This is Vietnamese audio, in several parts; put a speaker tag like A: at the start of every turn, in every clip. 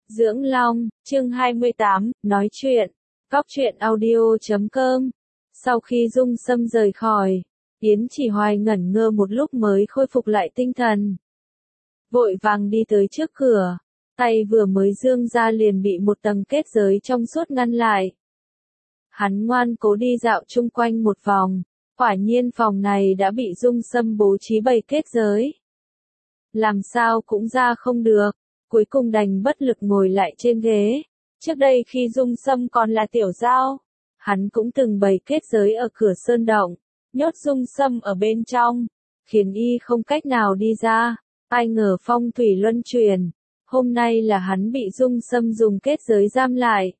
A: Dưỡng Long, chương 28, nói chuyện. Góc truyện audio.com. Sau khi Dung Sâm rời khỏi, Yến Chỉ Hoài ngẩn ngơ một lúc mới khôi phục lại tinh thần. Vội vàng đi tới trước cửa, tay vừa mới giương ra liền bị một tầng kết giới trong suốt ngăn lại. Hắn ngoan cố đi dạo chung quanh một vòng, quả nhiên phòng này đã bị Dung Sâm bố trí bày kết giới. Làm sao cũng ra không được, cuối cùng đành bất lực ngồi lại trên ghế. Trước đây khi Dung Sâm còn là tiểu giao, hắn cũng từng bày kết giới ở cửa sơn động, nhốt Dung Sâm ở bên trong, khiến y không cách nào đi ra. Ai ngờ phong thủy luân chuyển, hôm nay là hắn bị Dung Sâm dùng kết giới giam lại.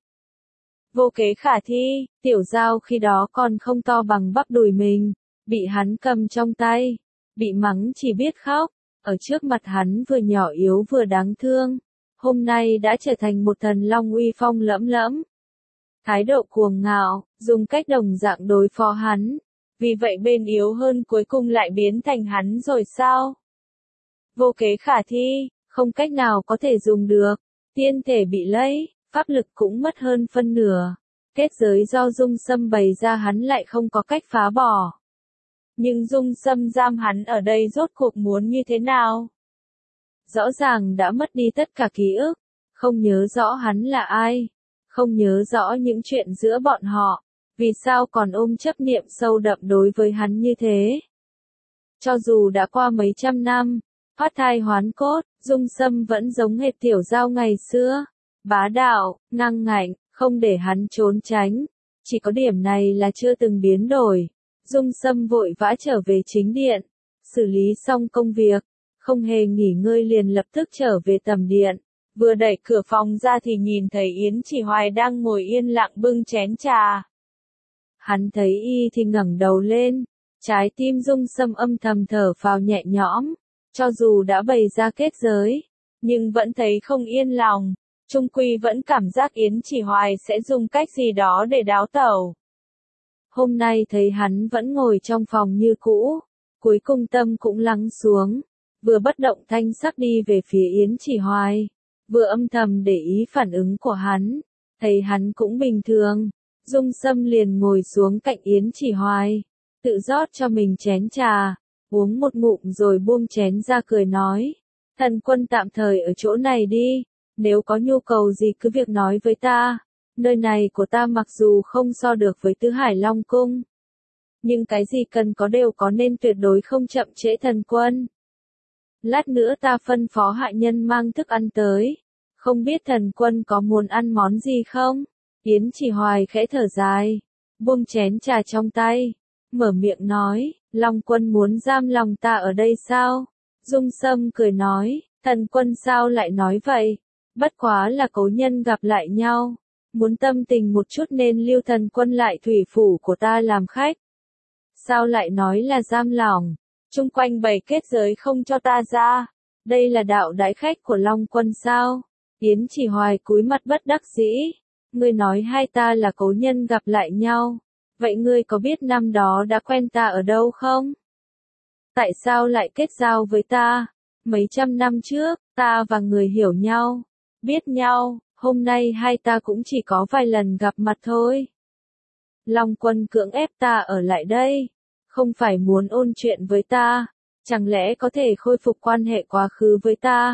A: Vô kế khả thi, tiểu giao khi đó còn không to bằng bắp đùi mình, bị hắn cầm trong tay, bị mắng chỉ biết khóc, ở trước mặt hắn vừa nhỏ yếu vừa đáng thương, hôm nay đã trở thành một thần long uy phong lẫm lẫm. Thái độ cuồng ngạo, dùng cách đồng dạng đối phó hắn, vì vậy bên yếu hơn cuối cùng lại biến thành hắn rồi sao? Vô kế khả thi, không cách nào có thể dùng được, tiên thể bị lấy, pháp lực cũng mất hơn phân nửa, kết giới do Dung Sâm bày ra hắn lại không có cách phá bỏ. Nhưng Dung Sâm giam hắn ở đây rốt cuộc muốn như thế nào? Rõ ràng đã mất đi tất cả ký ức, không nhớ rõ hắn là ai, không nhớ rõ những chuyện giữa bọn họ, vì sao còn ôm chấp niệm sâu đậm đối với hắn như thế? Cho dù đã qua mấy trăm năm, thoát thai hoán cốt, Dung Sâm vẫn giống hệt tiểu giao ngày xưa, bá đạo, năng ngạnh, không để hắn trốn tránh, chỉ có điểm này là chưa từng biến đổi. Dung Sâm vội vã trở về chính điện, xử lý xong công việc, không hề nghỉ ngơi liền lập tức trở về tầm điện, vừa đẩy cửa phòng ra thì nhìn thấy Yến Chỉ Hoài đang ngồi yên lặng bưng chén trà. Hắn thấy y thì ngẩng đầu lên, trái tim Dung Sâm âm thầm thở phào nhẹ nhõm, cho dù đã bày ra kết giới, nhưng vẫn thấy không yên lòng, chung quy vẫn cảm giác Yến Chỉ Hoài sẽ dùng cách gì đó để đáo tẩu. Hôm nay thấy hắn vẫn ngồi trong phòng như cũ, cuối cùng tâm cũng lắng xuống, vừa bất động thanh sắc đi về phía Yến Chỉ Hoài, vừa âm thầm để ý phản ứng của hắn, thấy hắn cũng bình thường, Dung Sâm liền ngồi xuống cạnh Yến Chỉ Hoài, tự rót cho mình chén trà, uống một ngụm rồi buông chén ra cười nói, thần quân tạm thời ở chỗ này đi, nếu có nhu cầu gì cứ việc nói với ta. Nơi này của ta mặc dù không so được với Tứ Hải Long Cung, nhưng cái gì cần có đều có nên tuyệt đối không chậm trễ thần quân. Lát nữa ta phân phó hạ nhân mang thức ăn tới, không biết thần quân có muốn ăn món gì không? Yến Chỉ Hoài khẽ thở dài, buông chén trà trong tay, mở miệng nói, Long quân muốn giam lòng ta ở đây sao? Dung Sâm cười nói, thần quân sao lại nói vậy? Bất quá là cố nhân gặp lại nhau. Muốn tâm tình một chút nên lưu thần quân lại thủy phủ của ta làm khách. Sao lại nói là giam lòng, chung quanh bày kết giới không cho ta ra, đây là đạo đãi khách của Long quân sao? Yến Chỉ Hoài cúi mặt bất đắc dĩ, ngươi nói hai ta là cố nhân gặp lại nhau, vậy ngươi có biết năm đó đã quen ta ở đâu không? Tại sao lại kết giao với ta? Mấy trăm năm trước, ta và người hiểu nhau, biết nhau. Hôm nay hai ta cũng chỉ có vài lần gặp mặt thôi. Long quân cưỡng ép ta ở lại đây, không phải muốn ôn chuyện với ta, chẳng lẽ có thể khôi phục quan hệ quá khứ với ta?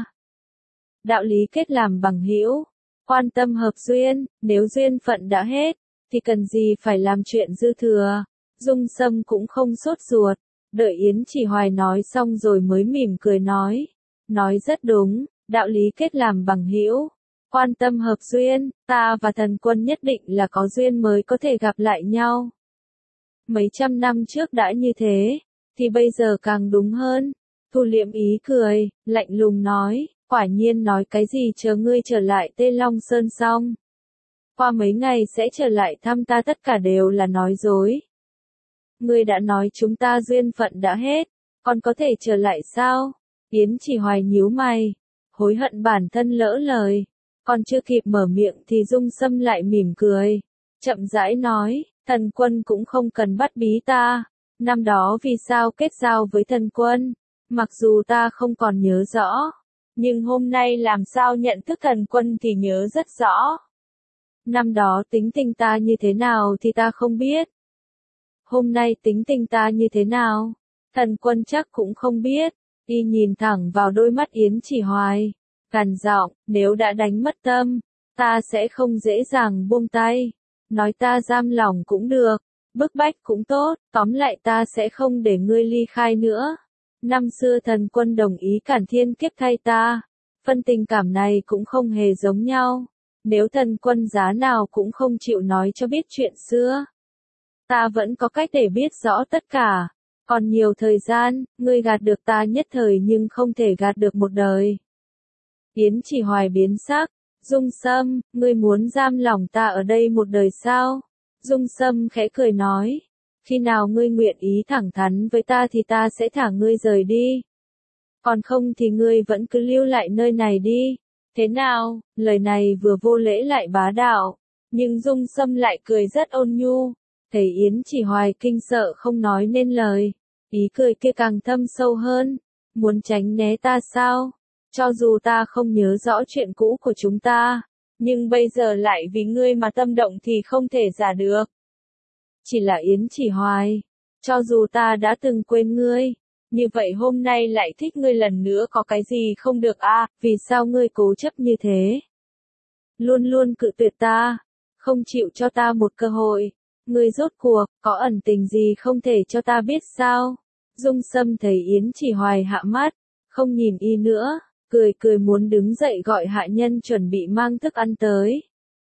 A: Đạo lý kết làm bằng hữu, quan tâm hợp duyên, nếu duyên phận đã hết, thì cần gì phải làm chuyện dư thừa. Dung Sâm cũng không sốt ruột, đợi Yến Chỉ Hoài nói xong rồi mới mỉm cười nói rất đúng, đạo lý kết làm bằng hữu. Quan tâm hợp duyên, ta và thần quân nhất định là có duyên mới có thể gặp lại nhau. Mấy trăm năm trước đã như thế, thì bây giờ càng đúng hơn. Thu liễm ý cười, lạnh lùng nói, quả nhiên nói cái gì chờ ngươi trở lại Tê Long Sơn xong. Qua mấy ngày sẽ trở lại thăm ta tất cả đều là nói dối. Ngươi đã nói chúng ta duyên phận đã hết, còn có thể trở lại sao? Yến Chỉ Hoài nhíu mày, hối hận bản thân lỡ lời. Còn chưa kịp mở miệng thì Dung Sâm lại mỉm cười, chậm rãi nói, thần quân cũng không cần bắt bí ta, năm đó vì sao kết giao với thần quân, mặc dù ta không còn nhớ rõ, Nhưng hôm nay làm sao nhận thức thần quân thì nhớ rất rõ. Năm đó tính tình ta như thế nào thì ta không biết. Hôm nay tính tình ta như thế nào, thần quân chắc cũng không biết. Y nhìn thẳng vào đôi mắt Yến Chỉ Hoài, gằn giọng, nếu đã đánh mất tâm, ta sẽ không dễ dàng buông tay. Nói ta giam lòng cũng được, bức bách cũng tốt, tóm lại ta sẽ không để ngươi ly khai nữa. Năm xưa thần quân đồng ý cản thiên kiếp thay ta, phân tình cảm này cũng không hề giống nhau. Nếu thần quân giá nào cũng không chịu nói cho biết chuyện xưa, ta vẫn có cách để biết rõ tất cả. Còn nhiều thời gian, ngươi gạt được ta nhất thời nhưng không thể gạt được một đời. Yến Chỉ Hoài biến sắc, Dung Sâm, ngươi muốn giam lòng ta ở đây một đời sao? Dung Sâm khẽ cười nói, khi nào ngươi nguyện ý thẳng thắn với ta thì ta sẽ thả ngươi rời đi. Còn không thì ngươi vẫn cứ lưu lại nơi này đi. Thế nào? Lời này vừa vô lễ lại bá đạo, nhưng Dung Sâm lại cười rất ôn nhu. Thấy Yến Chỉ Hoài kinh sợ không nói nên lời, ý cười kia càng thâm sâu hơn. Muốn tránh né ta sao? Cho dù ta không nhớ rõ chuyện cũ của chúng ta, nhưng bây giờ lại vì ngươi mà tâm động thì không thể giả được. Chỉ là Yến Chỉ Hoài, cho dù ta đã từng quên ngươi, như vậy hôm nay lại thích ngươi lần nữa có cái gì không được à, vì sao ngươi cố chấp như thế? Luôn luôn cự tuyệt ta, không chịu cho ta một cơ hội. Ngươi rốt cuộc, có ẩn tình gì không thể cho ta biết sao? Dung Sâm thấy Yến Chỉ Hoài hạ mắt, không nhìn y nữa, cười muốn đứng dậy gọi hạ nhân chuẩn bị mang thức ăn tới.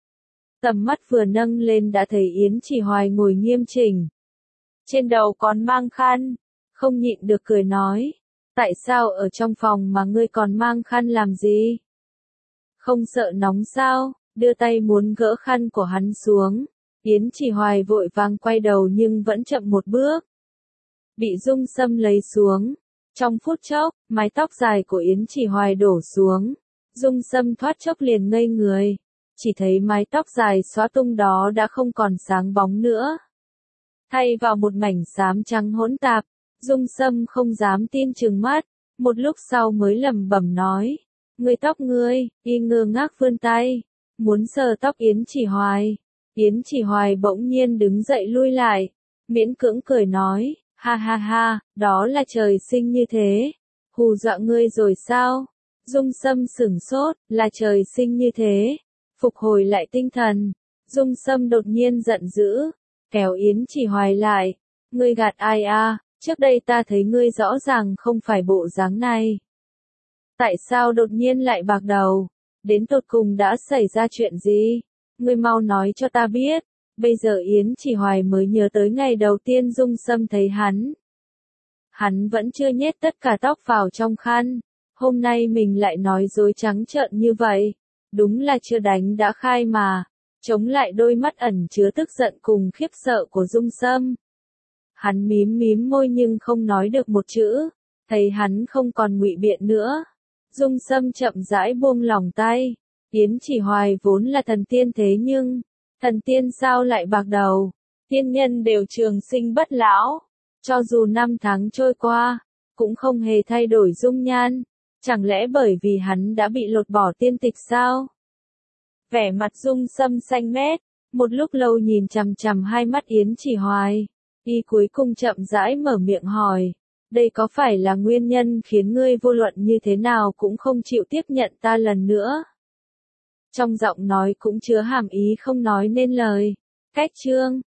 A: Tầm mắt vừa nâng lên đã thấy Yến Chỉ Hoài ngồi nghiêm chỉnh. Trên đầu còn mang khăn, không nhịn được cười nói, tại sao ở trong phòng mà ngươi còn mang khăn làm gì? Không sợ nóng sao? Đưa tay muốn gỡ khăn của hắn xuống. Yến Chỉ Hoài vội vàng quay đầu nhưng vẫn chậm một bước. Bị Dung Sâm lấy xuống. Trong phút chốc, mái tóc dài của Yến Chỉ Hoài đổ xuống. Dung Sâm thoát chốc liền ngây người. Chỉ thấy mái tóc dài xóa tung đó đã không còn sáng bóng nữa. Thay vào một mảnh xám trắng hỗn tạp, Dung Sâm không dám tin trừng mắt. Một lúc sau mới lẩm bẩm nói. Ngươi tóc ngươi, y ngơ ngác vươn tay. Muốn sờ tóc Yến Chỉ Hoài. Yến Chỉ Hoài bỗng nhiên đứng dậy lui lại, miễn cưỡng cười nói, ha ha ha, đó là trời sinh như thế, hù dọa ngươi rồi sao? Dung Sâm sửng sốt, là trời sinh như thế, phục hồi lại tinh thần, Dung Sâm đột nhiên giận dữ, kéo Yến Chỉ Hoài lại, ngươi gạt ai à, trước đây ta thấy ngươi rõ ràng không phải bộ dáng này. Tại sao đột nhiên lại bạc đầu, đến tột cùng đã xảy ra chuyện gì? Ngươi mau nói cho ta biết. Bây giờ Yến Chỉ Hoài mới nhớ tới ngày đầu tiên Dung Sâm thấy hắn. Hắn vẫn chưa nhét tất cả tóc vào trong khăn. Hôm nay mình lại nói dối trắng trợn như vậy. Đúng là chưa đánh đã khai mà. Chống lại đôi mắt ẩn chứa tức giận cùng khiếp sợ của Dung Sâm. Hắn mím môi nhưng không nói được một chữ. Thấy hắn không còn ngụy biện nữa. Dung Sâm chậm rãi buông lỏng tay. Yến Chỉ Hoài vốn là thần tiên thế nhưng, thần tiên sao lại bạc đầu, tiên nhân đều trường sinh bất lão, cho dù năm tháng trôi qua, cũng không hề thay đổi dung nhan, chẳng lẽ bởi vì hắn đã bị lột bỏ tiên tịch sao? Vẻ mặt Dung Sâm xanh mét, một lúc lâu nhìn chằm chằm hai mắt Yến Chỉ Hoài, y cuối cùng chậm rãi mở miệng hỏi, đây có phải là nguyên nhân khiến ngươi vô luận như thế nào cũng không chịu tiếp nhận ta lần nữa? Trong giọng nói cũng chứa hàm ý không nói nên lời. Cách chương